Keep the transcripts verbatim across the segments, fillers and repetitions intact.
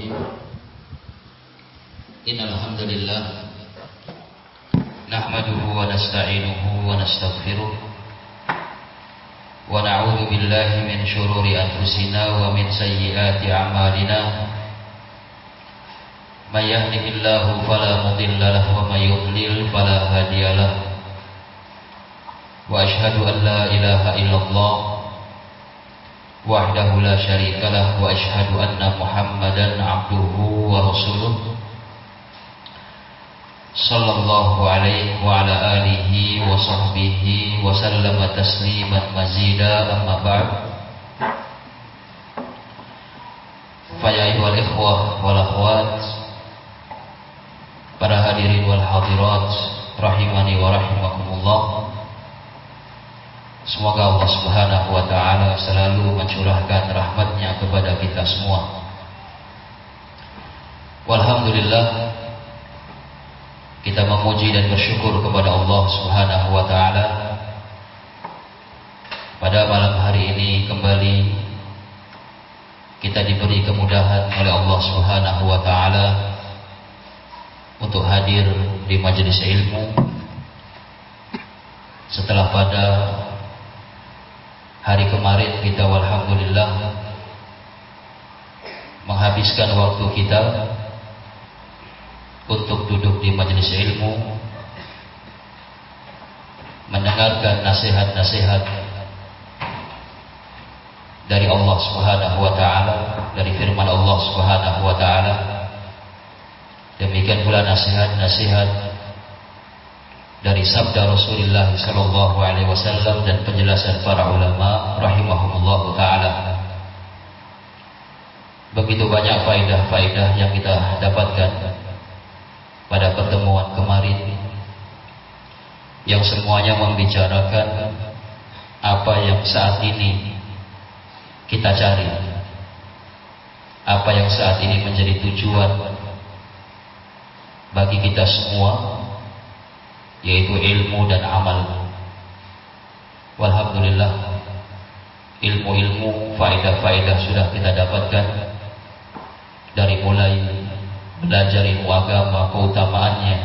Bismillahirrahmanirrahim. Innal hamdalillah nahmaduhu wa nasta'inuhu wa nastaghfiruh wa na'udzu billahi min shururi anfusina wa min sayyiati a'malina. May yahdihillahu fala mudilla lahu wa may yudlil fala hadiyalah. Wa asyhadu an la ilaha illallah wahdahu la syarikalah wa asyhadu anna Muhammadan abduhu wa rasuluh sallallahu alaihi wa ala alihi wa sahbihi wa sallama tasliman mazida amma ba'd. Fa ya ayyuhal ikhwah wal akhwat, para hadirin wal hadirat rahimani wa rahimakumullah. Semoga Allah Subhanahu wa ta'ala selalu mencurahkan rahmatnya kepada kita semua. Walhamdulillah, kita memuji dan bersyukur kepada Allah Subhanahu wa ta'ala. Pada malam hari ini kembali kita diberi kemudahan oleh Allah Subhanahu wa ta'ala untuk hadir di majelis ilmu. Setelah pada hari kemarin kita walhamdulillah menghabiskan waktu kita untuk duduk di majelis ilmu, mendengarkan nasihat-nasihat dari Allah Subhanahu wa ta'ala, dari firman Allah Subhanahu wa ta'ala. Demikian pula nasihat-nasihat dari sabda Rasulullah sallallahu alaihi wasallam dan penjelasan para ulama rahimahumullah taala. Begitu banyak faedah-faedah yang kita dapatkan pada pertemuan kemarin, yang semuanya membicarakan apa yang saat ini kita cari, apa yang saat ini menjadi tujuan bagi kita semua, yaitu ilmu dan amal. Walhamdulillah, ilmu-ilmu, faedah-faedah sudah kita dapatkan, dari mulai belajar ilmu agama, keutamaannya,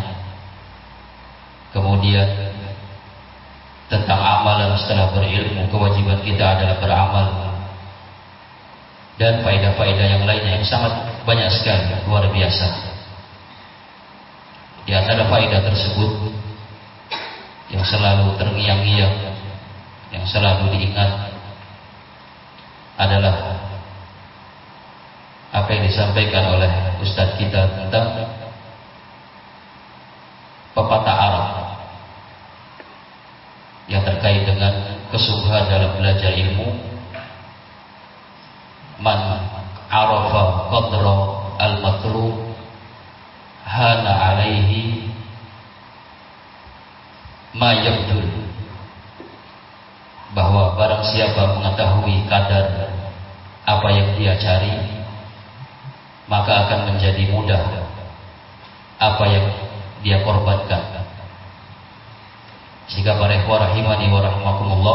kemudian tentang amalan setelah berilmu, kewajiban kita adalah beramal, dan faedah-faedah yang lainnya yang sangat banyak sekali, luar biasa. Di antara faedah tersebut yang selalu terngiang-ngiang, yang selalu diingat adalah apa yang disampaikan oleh Ustadz kita tentang pepatah Arab yang terkait dengan kesungguhan dalam belajar ilmu. Man arafa qadra al-matlub hana alaihi ma yabdul, bahwa barang siapa mengetahui kadar apa yang dia cari, maka akan menjadi mudah apa yang dia korbankan. Sehingga para ikhwah rahimani wa rahimakumullah,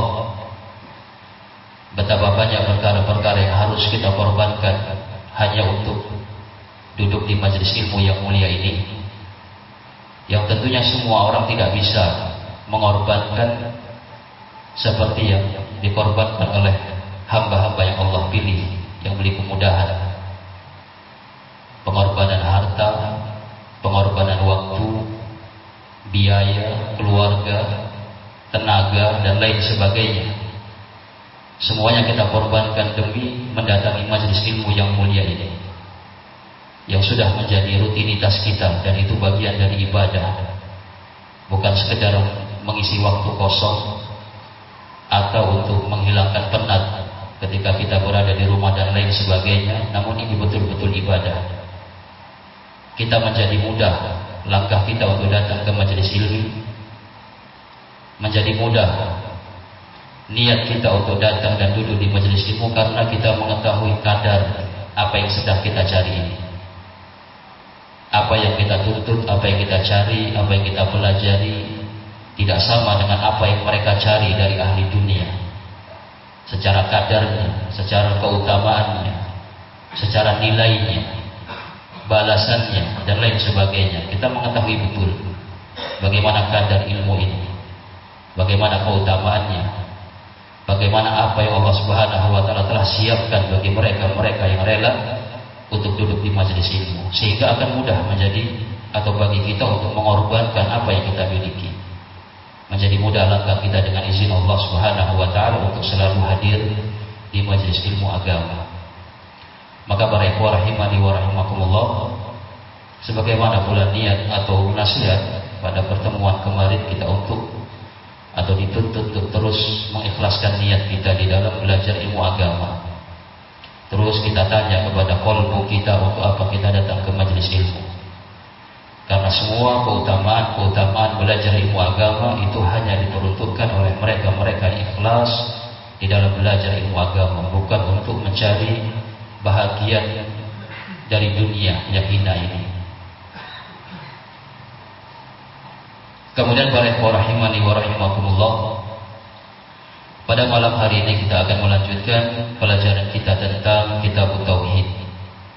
betapa banyak perkara-perkara yang harus kita korbankan hanya untuk duduk di majelis ilmu yang mulia ini, yang tentunya semua orang tidak bisa mengorbankan seperti yang dikorbankan oleh hamba-hamba yang Allah pilih, yang beri kemudahan. Pengorbanan harta, pengorbanan waktu, biaya, keluarga, tenaga, dan lain sebagainya. Semuanya kita korbankan demi mendatangi majelis ilmu yang mulia ini, yang sudah menjadi rutinitas kita, dan itu bagian dari ibadah, bukan sekedar mengisi waktu kosong atau untuk menghilangkan penat ketika kita berada di rumah dan lain sebagainya. Namun ini betul-betul ibadah. Kita menjadi mudah langkah kita untuk datang ke majelis ilmu, menjadi mudah niat kita untuk datang dan duduk di majelis ilmu, karena kita mengetahui kadar apa yang sedang kita cari ini, apa yang kita tuntut, apa yang kita cari, apa yang kita pelajari tidak sama dengan apa yang mereka cari dari ahli dunia. secara kadarnya, secara keutamaannya, secara nilainya. balasannya dan lain sebagainya. Kita mengetahui betul bagaimana kadar ilmu ini, bagaimana keutamaannya, bagaimana apa yang Allah Subhanahu wa taala telah siapkan bagi mereka-mereka yang rela untuk duduk di majelis ilmu, sehingga akan mudah menjadi atau bagi kita untuk mengorbankan apa yang kita miliki. Menjadi mudah langkah kita dengan izin Allah Subhanahu wa taala untuk selalu hadir di majelis ilmu agama. Maka para ikhwah rahimani wa rahimakumullah, sebagaimana pula niat atau nasihat pada pertemuan kemarin kita untuk atau dituntut untuk terus mengikhlaskan niat kita di dalam belajar ilmu agama. Terus kita tanya kepada qalbu kita untuk apa kita datang ke majelis ilmu. Karena semua keutamaan-keutamaan belajar ilmu agama itu hanya diperuntukkan oleh mereka-mereka yang ikhlas di dalam belajar ilmu agama, bukan untuk mencari bahagia dari dunia yang hina ini. Kemudian para ikhwah rahimani wa rahimakumullah, pada malam hari ini kita akan melanjutkan pelajaran kita tentang Kitab Tauhid.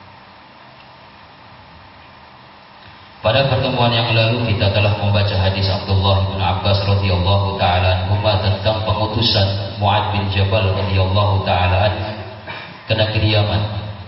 Pada pertemuan yang lalu kita telah membaca hadis Abdullah bin Abbas radhiyallahu taala anhuma tentang pengutusan Mu'adz bin Jabal radhiyallahu taala anhu ke negeri Yaman,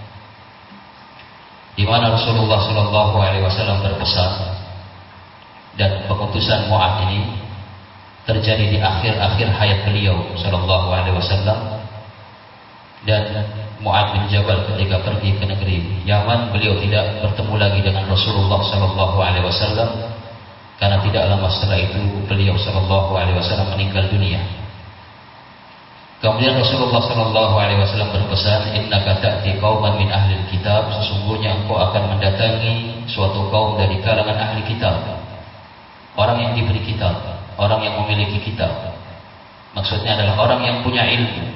di mana Rasulullah sallallahu alaihi wasallam berpesan, dan pengutusan Mu'adz ini terjadi di akhir-akhir hayat beliau sallallahu alaihi wasallam. Dan Mu'adz bin Jabal ketika pergi ke negeri Yaman, beliau tidak bertemu lagi dengan Rasulullah sallallahu alaihi wasallam, karena tidak lama setelah itu beliau sallallahu alaihi wasallam meninggal dunia. Kemudian Rasulullah sallallahu alaihi wasallam berpesan, innaka ta'ti qauman min ahli kitab, sesungguhnya engkau akan mendatangi suatu kaum dari kalangan ahli kitab, orang yang diberi kitab, orang yang memiliki kitab. Maksudnya adalah orang yang punya ilmu.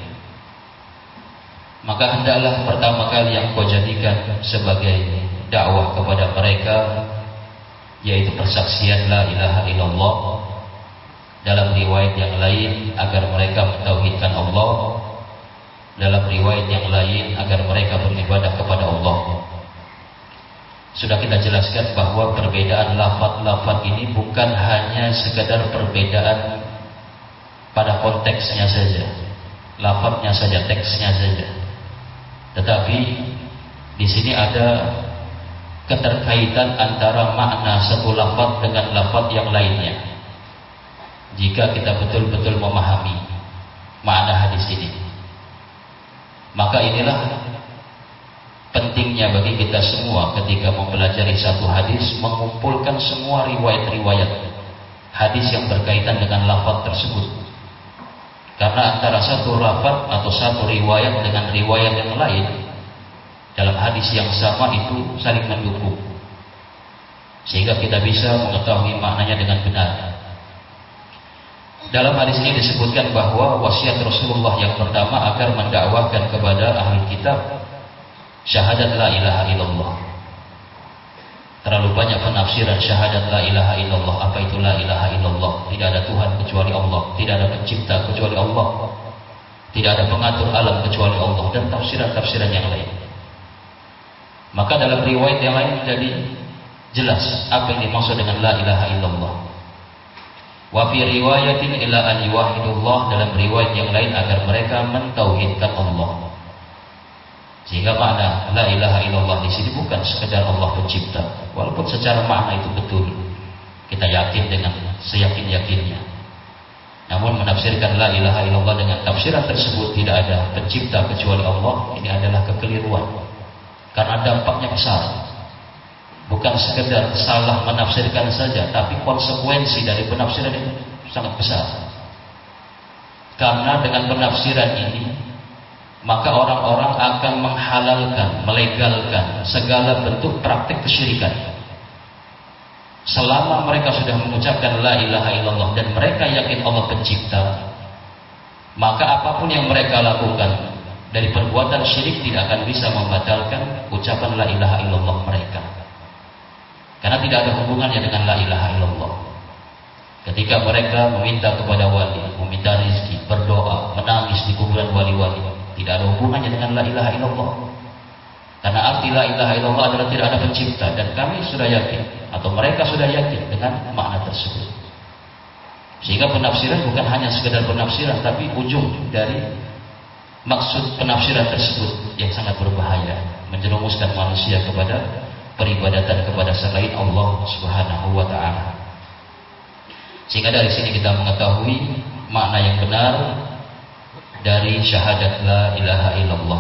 Maka hendaklah pertama kali yang kau jadikan sebagai dakwah kepada mereka, yaitu persaksian la ilaha illallah. Dalam riwayat yang lain agar mereka mentauhidkan Allah, dalam riwayat yang lain agar mereka beribadah kepada Allah. Sudah kita jelaskan bahwa perbedaan lafaz-lafaz ini bukan hanya sekadar perbedaan pada konteksnya saja, lafaznya saja, teksnya saja. Tetapi di sini ada keterkaitan antara makna satu lafaz dengan lafaz yang lainnya. Jika kita betul-betul memahami makna hadis ini, maka inilah pentingnya bagi kita semua ketika mempelajari satu hadis, mengumpulkan semua riwayat-riwayat hadis yang berkaitan dengan lafaz tersebut. Karena antara satu lafaz atau satu riwayat dengan riwayat yang lain dalam hadis yang sama itu saling mendukung, sehingga kita bisa mengetahui maknanya dengan benar. Dalam hadis ini disebutkan bahwa wasiat Rasulullah yang pertama agar mendakwahkan kepada ahli kitab syahadat la ilaha illallah. Terlalu banyak penafsiran syahadat la ilaha illallah. Apa itu la ilaha illallah? Tidak ada Tuhan kecuali Allah, tidak ada pencipta kecuali Allah, tidak ada pengatur alam kecuali Allah, dan tafsiran-tafsiran yang lain. Maka dalam riwayat yang lain jadi jelas apa yang dimaksud dengan la ilaha illallah. Wa fi riwayatin ila an yuwahhidullah, dalam riwayat yang lain agar mereka mentauhidkan Allah. Sehingga makna la ilaha illallah di sini bukan sekedar Allah pencipta, walaupun secara makna itu betul, kita yakin dengan seyakin-yakinnya. Namun menafsirkan la ilaha illallah dengan tafsiran tersebut tidak ada pencipta kecuali Allah, ini adalah kekeliruan, karena dampaknya besar. Bukan sekedar salah menafsirkan saja, tapi konsekuensi dari penafsiran itu sangat besar. Karena dengan penafsiran ini, maka orang-orang akan menghalalkan, melegalkan segala bentuk praktik kesyirikan. Selama mereka sudah mengucapkan la ilaha illallah dan mereka yakin Allah pencipta, maka apapun yang mereka lakukan dari perbuatan syirik tidak akan bisa membatalkan ucapan la ilaha illallah mereka. Karena tidak ada hubungannya dengan la ilaha illallah. Ketika mereka meminta kepada wali, meminta rezeki, berdoa, menangis di kuburan wali-wali, tidak ada hubungannya dengan la ilaha illallah. Karena arti la ilaha illallah adalah tidak ada pencipta, dan kami sudah yakin atau mereka sudah yakin dengan makna tersebut. Sehingga penafsiran bukan hanya sekedar penafsiran, tapi ujung dari maksud penafsiran tersebut yang sangat berbahaya, menjerumuskan manusia kepada peribadatan kepada selain Allah Subhanahu wa taala. Sehingga dari sini kita mengetahui makna yang benar dari syahadat la ilaha illallah.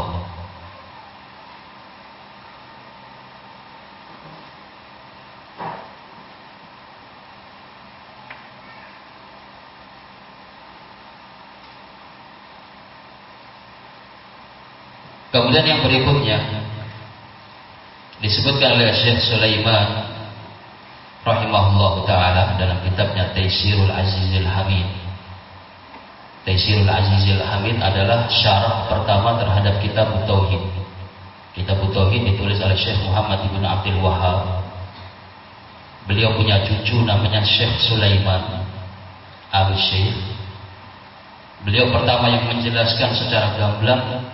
Kemudian yang berikutnya disebutkan oleh Syekh Sulaiman rahimahullah ta'ala dalam kitabnya Taysirul Azizil Hamid. Taysirul Azizil Hamid adalah syarah pertama terhadap kitab Tauhid. Kitab Tauhid ditulis oleh Syekh Muhammad ibn Abdul Wahhab. Beliau punya cucu namanya Syekh Sulaiman Al-Syekh. Beliau pertama yang menjelaskan secara gamblang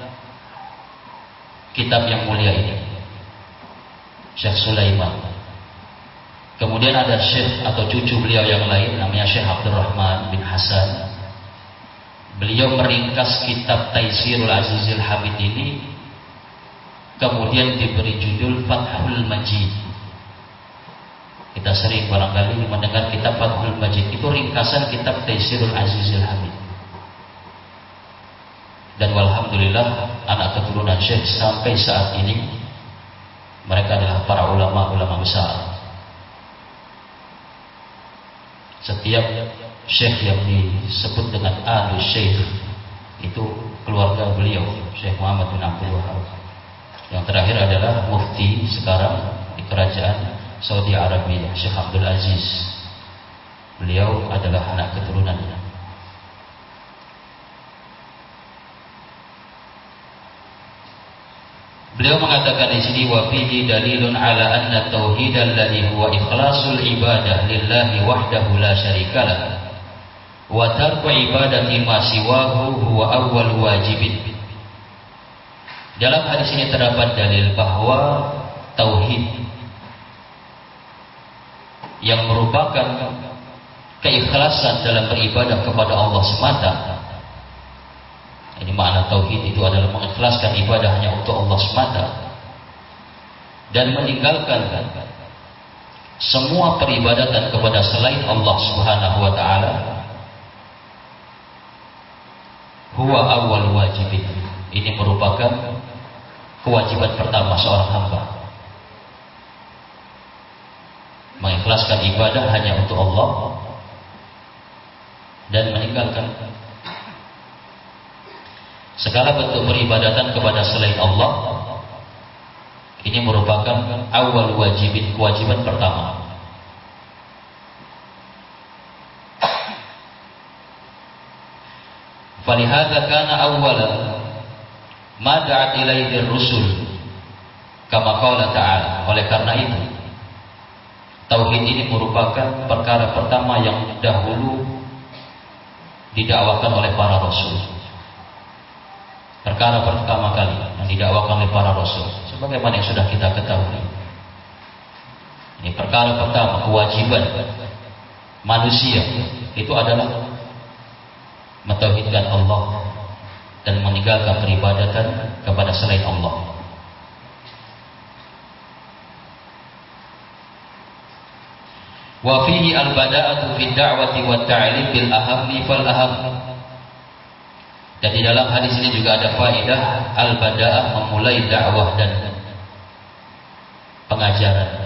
kitab yang mulia ini, Syekh Sulaiman. Kemudian ada Syekh atau cucu beliau yang lain namanya Syekh Abdurrahman bin Hasan. Beliau meringkas kitab Taysirul Azizil Hamid ini, kemudian diberi judul Fathul Majid. Kita sering barangkali mendengar kitab Fathul Majid, itu ringkasan kitab Taysirul Azizil Hamid. Dan walhamdulillah anak keturunan Syekh sampai saat ini mereka adalah para ulama-ulama besar. Setiap Syekh yang disebut dengan Al Syekh itu keluarga beliau, Syekh Muhammad bin Abdul Wahhab. Yang terakhir adalah mufti sekarang di kerajaan Saudi Arabia, Syekh Abdul Aziz. Beliau adalah anak keturunannya. Beliau mengatakan di sini, wa fihi dalilun ala anna tauhid alladhi huwa ikhlasul ibadah lillahi wahdahu la syarikalah wa tarku ibadati ma siwahu huwa awwal wajibin. Dalam hadis ini terdapat dalil bahwa tauhid yang merupakan keikhlasan dalam beribadah kepada Allah semata. Ini makna tauhid itu adalah mengikhlaskan ibadah hanya untuk Allah semata dan meninggalkan semua peribadatan kepada selain Allah Subhanahu wa taala. Huwa awwal wajibin. Ini merupakan kewajiban pertama seorang hamba. Mengikhlaskan ibadah hanya untuk Allah dan meninggalkan segala bentuk peribadatan kepada selain Allah. Ini merupakan awal wajibin, kewajiban pertama. Falihadza kana awwala ma da'at ilaihi ar-rusul kama qala ta'ala. Oleh karena itu tauhid ini merupakan perkara pertama yang dahulu didakwakan oleh para rasul. Perkara pertama kali yang didakwakan oleh para rasul, sebagaimana yang sudah kita ketahui. Ini perkara pertama, kewajiban manusia itu adalah mentauhidkan Allah dan meninggalkan peribadatan kepada selain Allah. Wa fihi al-bada'atu fi da'wati wa ta'lim bil ahammi fal aham. Dan di dalam hadis ini juga ada faedah al-bada'ah, memulai dakwah dan pengajaran,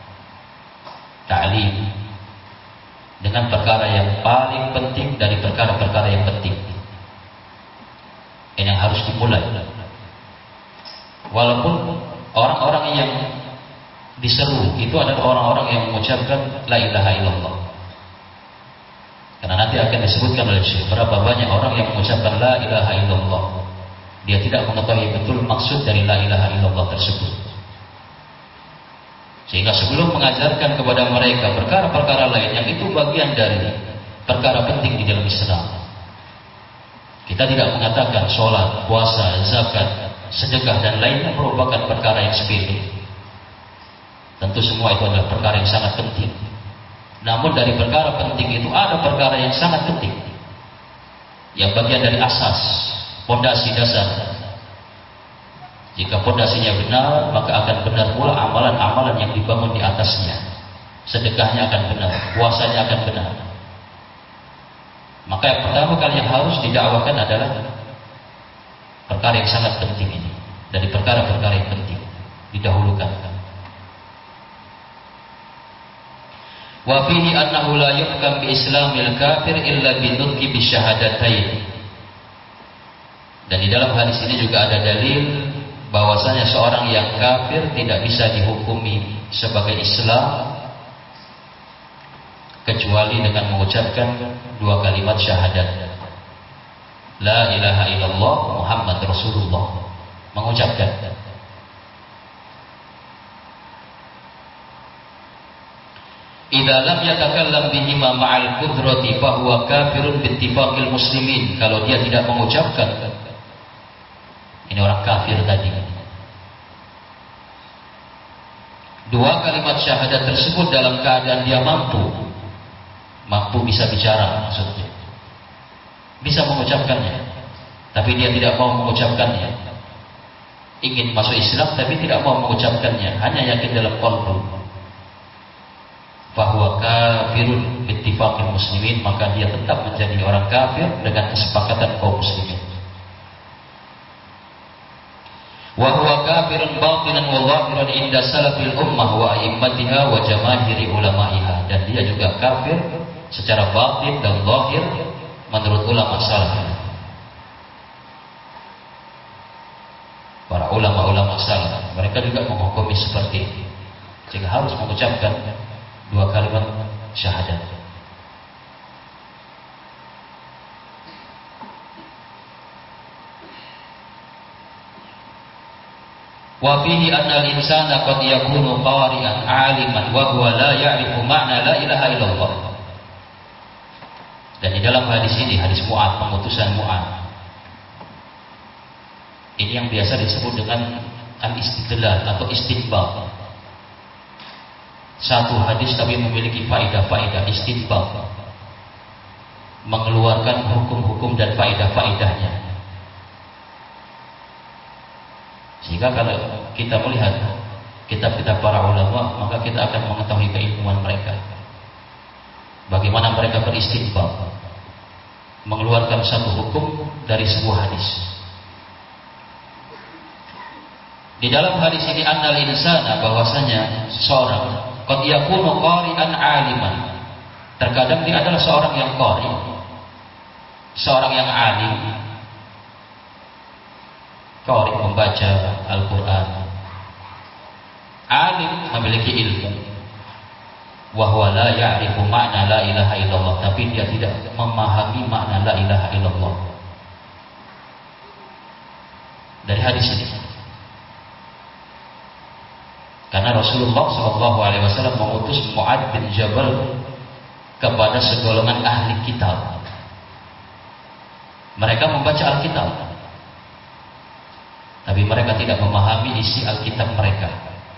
ta'lim, dengan perkara yang paling penting dari perkara-perkara yang penting. Ini yang harus dimulai. Walaupun orang-orang yang diseru itu adalah orang-orang yang mengucapkan la ilaha illallah. Karena nanti akan disebutkan oleh Syekh berapa banyak orang yang mengucapkan la ilaha illallah, dia tidak mengetahui betul maksud dari la ilaha illallah tersebut. Sehingga sebelum mengajarkan kepada mereka perkara-perkara lain yang itu bagian dari perkara penting di dalam Islam, kita tidak mengatakan sholat, puasa, zakat sedekah dan lainnya merupakan perkara yang sepele. Tentu semua itu adalah perkara yang sangat penting. Namun dari perkara penting itu ada perkara yang sangat penting, yang bagian dari asas, pondasi dasar. Jika pondasinya benar, maka akan benar pula amalan-amalan yang dibangun di atasnya. Sedekahnya akan benar, puasanya akan benar. Maka yang pertama kali yang harus didakwakan adalah perkara yang sangat penting ini. Dari perkara-perkara yang penting didahulukan. Wa fihi annahu la yuhkam bi islamil kafir illa bi nutqi bi syahadatain. Dan di dalam hadis ini juga ada dalil bahwasanya seorang yang kafir tidak bisa dihukumi sebagai Islam kecuali dengan mengucapkan dua kalimat syahadat, la ilaha illallah Muhammad Rasulullah. Mengucapkan. Idza lam yatakallam bihima ma'al qudrati fa huwa kafirun bi ittifaqil muslimin. Kalau dia tidak mengucapkan, ini orang kafir tadi. Dua kalimat syahadat tersebut dalam keadaan dia mampu, mampu bisa bicara, maksudnya bisa mengucapkannya, tapi dia tidak mau mengucapkannya. Ingin masuk Islam tapi tidak mau mengucapkannya, hanya yakin dalam qalbu. Bahwa kafirun bi ittifaqil muslimin, maka dia tetap menjadi orang kafir dengan kesepakatan kaum muslimin. Wa huwa kafirun batinan wa zahiran inda salafil ummah wa a'immatiha wa jamaahiri ulama'iha. Dan dia juga kafir secara batin dan zahir menurut ulama salaf. Para ulama-ulama salaf, mereka juga menghukumi seperti ini. Jika harus mengucapkan dua kalimat syahadat. Wa fihi anna al-insana qad yakunu qari'an 'aliman wa huwa la ya'rifu ma'na la ilaha illallah. Dan di dalam hadis ini, hadis Mu'adz, pengutusan Mu'adz, ini yang biasa disebut dengan al-istidlal atau istinbat. Satu hadis tapi memiliki faedah-faedah istinbat, mengeluarkan hukum-hukum dan faedah-faedahnya. Sehingga kalau kita melihat kitab-kitab para ulama, maka kita akan mengetahui keilmuan mereka, bagaimana mereka beristinbat, mengeluarkan satu hukum dari sebuah hadis. Di dalam hadis ini annal insana, bahwasanya seorang qad yakunu qari'an 'aliman, terkadang dia adalah seorang yang qari, seorang yang alim. Qari membaca Al-Qur'an, alim memiliki ilmu. Wa huwa la ya'rifu ma'na la ilaha illallah, tapi dia tidak memahami makna la ilaha illallah. Dari hadis ini, karena Rasulullah shallallahu alaihi wasallam mengutus Mu'adz bin Jabal kepada segolongan ahli kitab. Mereka membaca Alkitab, tapi mereka tidak memahami isi Alkitab mereka.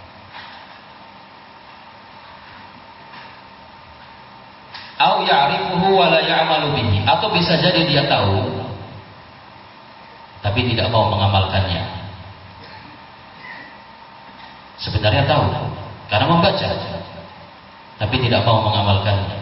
Au ya'rifuhu wa la ya'malu bihi, atau bisa jadi dia tahu tapi tidak mau mengamalkannya. Sebenarnya tahu karena membaca, tapi tidak mau mengamalkannya.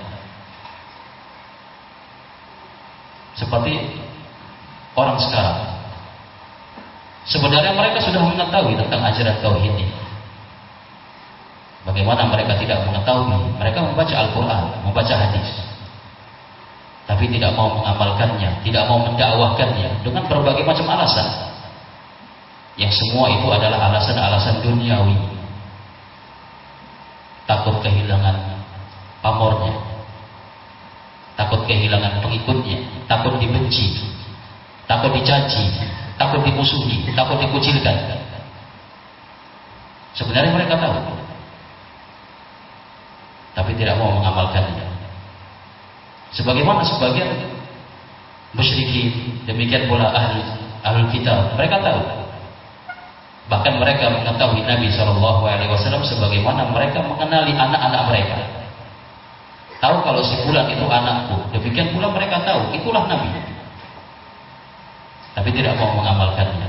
Seperti orang sekarang, sebenarnya mereka sudah mengetahui tentang ajaran tauhid ini. Bagaimana mereka tidak mengetahui? Mereka membaca Al-Quran, membaca hadis, tapi tidak mau mengamalkannya, tidak mau mendakwahkannya dengan berbagai macam alasan, yang semua itu adalah alasan-alasan duniawi. Takut kehilangan pamornya, takut kehilangan pengikutnya, takut dibenci, takut dicaci, takut dimusuhi, takut dikucilkan. Sebenarnya mereka tahu, tapi tidak mau mengamalkannya. Sebagaimana sebagian musyrikin, demikian pula ahli ahli kitab, mereka tahu, Bahkan mereka mengetahui Nabi shallallahu alaihi wasallam sebagaimana mereka mengenali anak-anak mereka. Tahu kalau si fulan itu anakku, demikian pula mereka tahu itulah Nabi. Tapi tidak mau mengamalkannya.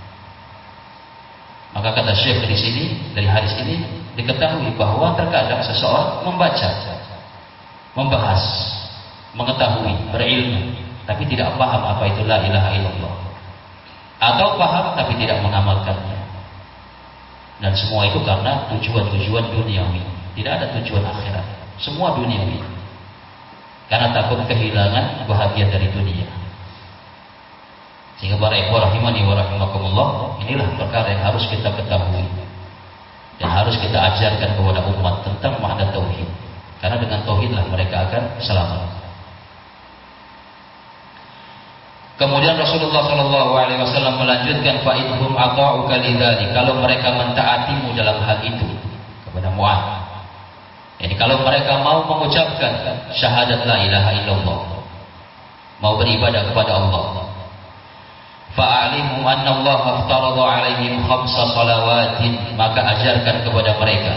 Maka kata Syekh di sini, dari hadis ini diketahui bahwa terkadang seseorang membaca, membahas, mengetahui, berilmu, tapi tidak paham apa itu la ilaha illallah, atau paham tapi tidak mengamalkannya. Dan semua itu karena tujuan-tujuan duniawi, tidak ada tujuan akhirat, semua duniawi. Karena takut kehilangan bahagia dari dunia. Sehingga para ikhwah rahimani wa rahimakumullah, inilah perkara yang harus kita ketahui dan harus kita ajarkan kepada umat tentang makna tauhid. Karena dengan tauhidlah mereka akan selamat. Kemudian Rasulullah shallallahu alaihi wasallam melanjutkan, fa idhum ata'uka lidzalik, kalau mereka mentaatimu dalam hal itu, kepada Mu'adz. Jadi kalau mereka mau mengucapkan syahadat la ilaha illallah, mau beribadah kepada Allah, fa'alimhum anna Allah aftarada alaihim khamsa salawatin, maka ajarkan kepada mereka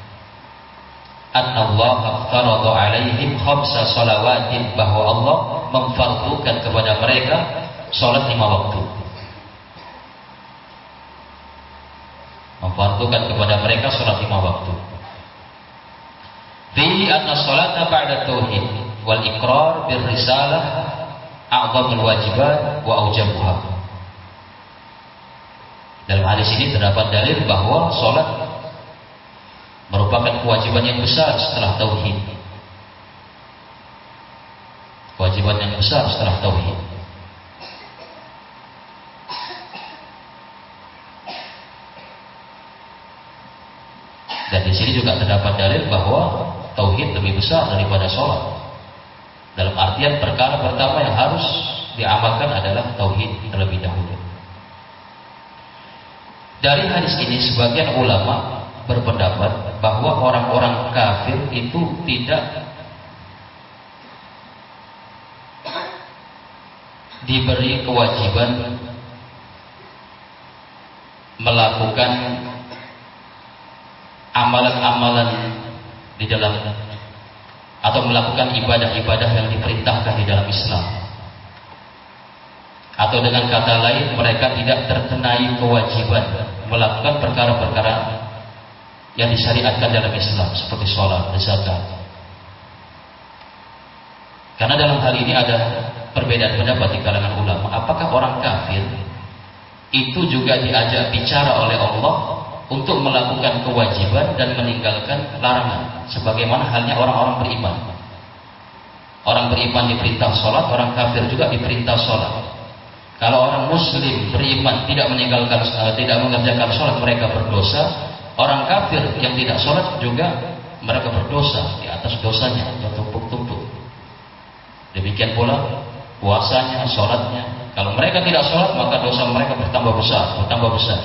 anna Allah aftarada alaihim khamsa salawatin, bahwa Allah memfardukan kepada mereka salat lima waktu. Memfardukan kepada mereka salat lima waktu. Fihi anna salata ba'da tauhid wal iqrar bir risalah a'zamul wajibat wa aujabuha. Dalam hadis ini terdapat dalil bahwa salat merupakan kewajiban yang besar setelah tauhid. Kewajiban yang besar setelah tauhid. Dan di sini juga terdapat dalil bahwa tauhid lebih besar daripada sholat. Dalam artian perkara pertama yang harus diamalkan adalah tauhid terlebih dahulu. Dari hadis ini sebagian ulama berpendapat bahwa orang-orang kafir itu tidak diberi kewajiban melakukan amalan-amalan di dalam atau melakukan ibadah-ibadah yang diperintahkan di dalam Islam. Atau dengan kata lain, mereka tidak terkenai kewajiban melakukan perkara-perkara yang disyariatkan dalam Islam seperti sholat dan zakat. Karena dalam hal ini ada perbedaan pendapat di kalangan ulama. Apakah orang kafir itu juga diajak bicara oleh Allah untuk melakukan kewajiban dan meninggalkan larangan, sebagaimana halnya orang-orang beriman. Orang beriman diperintah sholat, orang kafir juga diperintah sholat. Kalau orang muslim beriman tidak meninggalkan, tidak mengerjakan sholat, mereka berdosa. Orang kafir yang tidak sholat juga mereka berdosa, di atas dosanya bertumpuk-tumpuk. Demikian pula puasanya, sholatnya. Kalau mereka tidak sholat, maka dosa mereka bertambah besar, bertambah besar.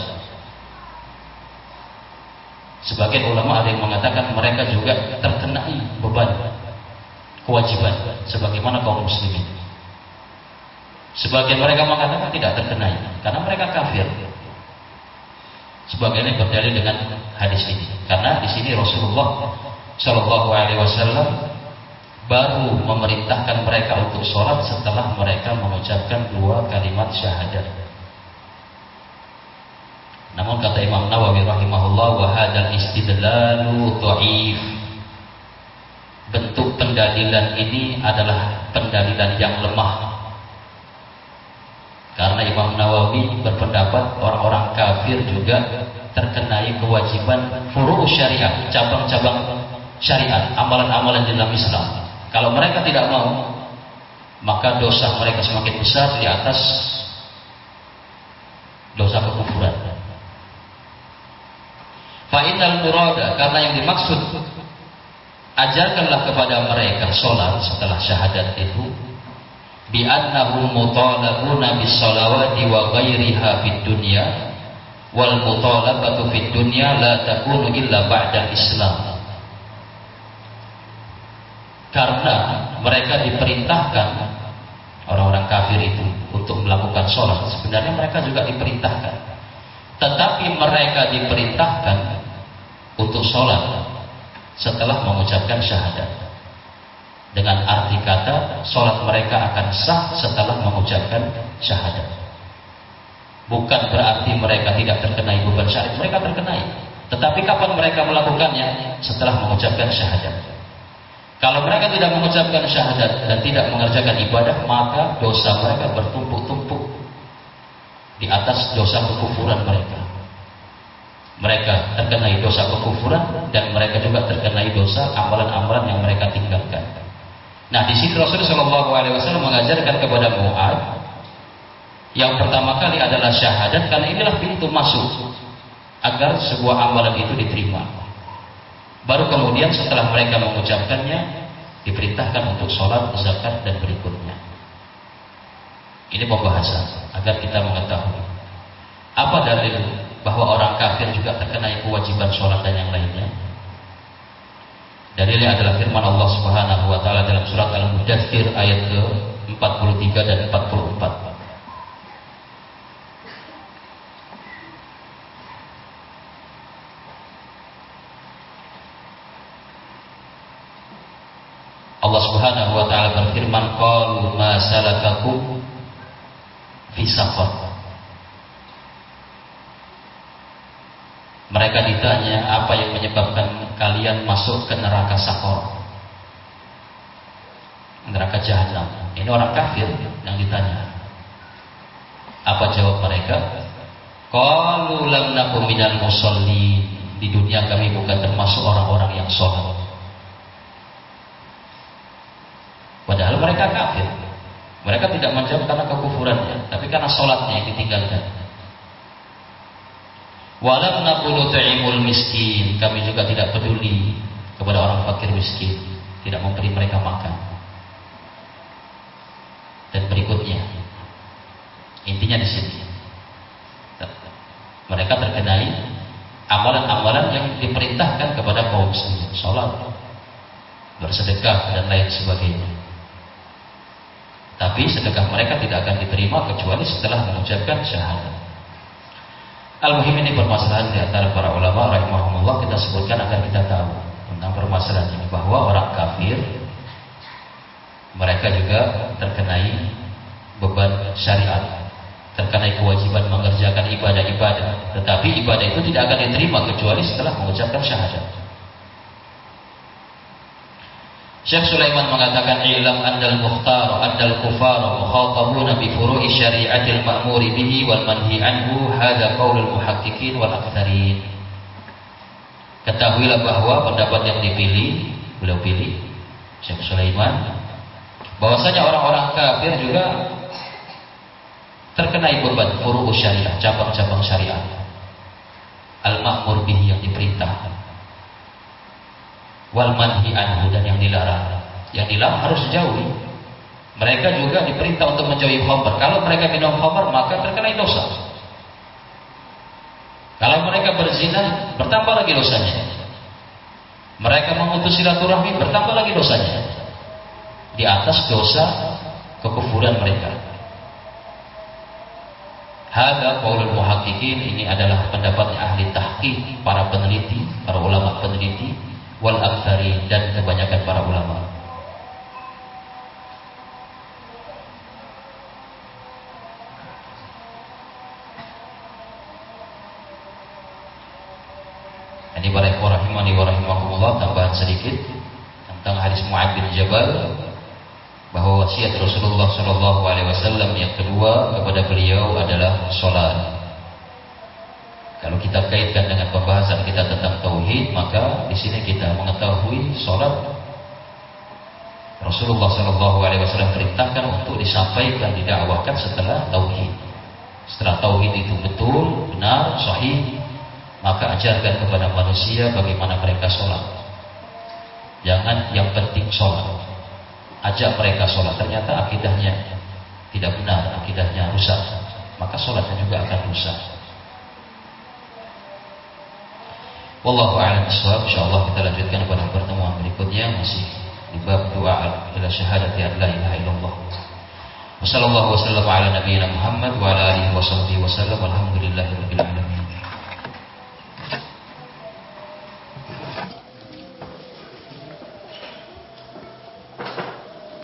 Sebagian ulama ada yang mengatakan mereka juga terkenai beban kewajiban sebagaimana kaum muslimin. Sebagian mereka mengatakan tidak terkenai karena mereka kafir. Sebagian ini berdalil dengan hadis ini, karena di sini Rasulullah Shallallahu Alaihi Wasallam baru memerintahkan mereka untuk sholat setelah mereka mengucapkan dua kalimat syahadat. Namun kata Imam Nawawi rahimahullah, wa hadzal istidlalu dhaif. Bentuk pendalilan ini adalah pendalilan yang lemah. Karena Imam Nawawi berpendapat orang-orang kafir juga terkenai kewajiban furu' syariat, cabang-cabang syariat, amalan-amalan dalam Islam. Kalau mereka tidak mau, maka dosa mereka semakin besar di atas dosa kekufuran. Fa'inal murada, karena yang dimaksud ajarkanlah kepada mereka sholat setelah syahadat itu, bi'annahum mutalabuna bis-shalawati wa ghairiha fid dunya, wal mutalabatu fid dunya la takunu illa ba'da Islam. Karena mereka diperintahkan, orang-orang kafir itu, untuk melakukan sholat. Sebenarnya mereka juga diperintahkan, tetapi mereka diperintahkan untuk sholat setelah mengucapkan syahadat. Dengan arti kata, sholat mereka akan sah setelah mengucapkan syahadat. Bukan berarti mereka tidak terkenai beban syariat, mereka terkenai. Tetapi kapan mereka melakukannya? Setelah mengucapkan syahadat. Kalau mereka tidak mengucapkan syahadat dan tidak mengerjakan ibadah, maka dosa mereka bertumpuk-tumpuk di atas dosa kekufuran mereka. Mereka terkenai dosa kekufuran dan mereka juga terkenai dosa amalan-amalan yang mereka tinggalkan. Nah, di sini Rasulullah shallallahu alaihi wasallam mengajarkan kepada Mu'adz yang pertama kali adalah syahadat, karena inilah pintu masuk agar sebuah amalan itu diterima. Baru kemudian setelah mereka mengucapkannya, diperintahkan untuk sholat, zakat dan berikutnya. Ini pembahasan agar kita mengetahui apa dalil bahwa orang kafir juga terkenai kewajiban sholat dan yang lainnya. Dalilnya adalah firman Allah Subhanahu wa taala dalam surat Al-Mudaththir ayat ke empat puluh tiga dan empat puluh empat. Allah Subhanahu wa taala berfirman, qalu ma salakakum fi saqar. Mereka ditanya, apa yang menyebabkan kalian masuk ke neraka Sakor, neraka Jahanam. Ini orang kafir yang ditanya. Apa jawab mereka? Qalu lam nakum minal musallin. Di dunia kami bukan termasuk orang-orang yang sholat. Padahal mereka kafir. Mereka tidak menjawab karena kekufurannya, tapi karena sholatnya yang ditinggalkan. Walam naqulu ta'imul miskin. Kami juga tidak peduli kepada orang fakir miskin, tidak memberi mereka makan. Dan berikutnya, intinya di sini, mereka terkenai amalan-amalan yang diperintahkan kepada kaum muslimin, sholat, bersedekah dan lain sebagainya. Tapi sedekah mereka tidak akan diterima kecuali setelah mengucapkan syahadat. Al-muhim, ini permasalahan di antara para ulama rahimahumullah kita sebutkan agar kita tahu tentang permasalahan ini, bahwa orang kafir mereka juga terkenai beban syariat, terkenai kewajiban mengerjakan ibadah-ibadah, tetapi ibadah itu tidak akan diterima kecuali setelah mengucapkan syahadat. Syekh Sulaiman mengatakan, ilam andal mukhtar andal kufar mukhatabuna bi furu'i syari'atil ma'muri bihi wal manhi anhu, hadza qaulul muhaqqiqin wal aktsarin. Ketahuilah bahwa pendapat yang dipilih, beliau pilih Syekh Sulaiman, bahwasanya orang-orang kafir juga terkenai beban furu'u syariah, cabang-cabang syariat, al ma'mur bihi yang diperintah, wal manhi anhu dan yang dilarang. Yang dilarang harus dijauhi. Mereka juga diperintah untuk menjauhi khamr. Kalau mereka minum khamr maka terkena dosa. Kalau mereka berzina bertambah lagi dosanya. Mereka memutus silaturahmi bertambah lagi dosanya. Di atas dosa kekufuran mereka. Hadza qaulul muhaqqiqin, ini adalah pendapatnya ahli tahqiq, para peneliti, para ulama peneliti, wal aktsari dan kebanyakan para ulama. Ini para ikhwah rahimani wa rahimakumullah, tambahan sedikit tentang hadis Mu'adz bin Jabal, bahwa wasiat Rasulullah shallallahu alaihi wasallam yang kedua kepada beliau adalah sholat. Kalau kita kaitkan dengan pembahasan kita tentang tauhid, maka di sini kita mengetahui sholat Rasulullah shallallahu alaihi wasallam perintahkan untuk disampaikan, didakwahkan setelah tauhid. Setelah tauhid itu betul, benar, sahih, maka ajarkan kepada manusia bagaimana mereka sholat. Jangan yang penting sholat, ajak mereka sholat. Ternyata akidahnya tidak benar, akidahnya rusak, maka sholatnya juga akan rusak. Wallahu a'lam bishawab. Insyaallah kita lanjutkan pada pertemuan berikutnya, masih di bab doa ila syahadati an la ilaha illallah. Wassallallahu wasallam ala nabiyyina Muhammad wa ala alihi washabbihi wasallam. Alhamdulillahirabbil alamin.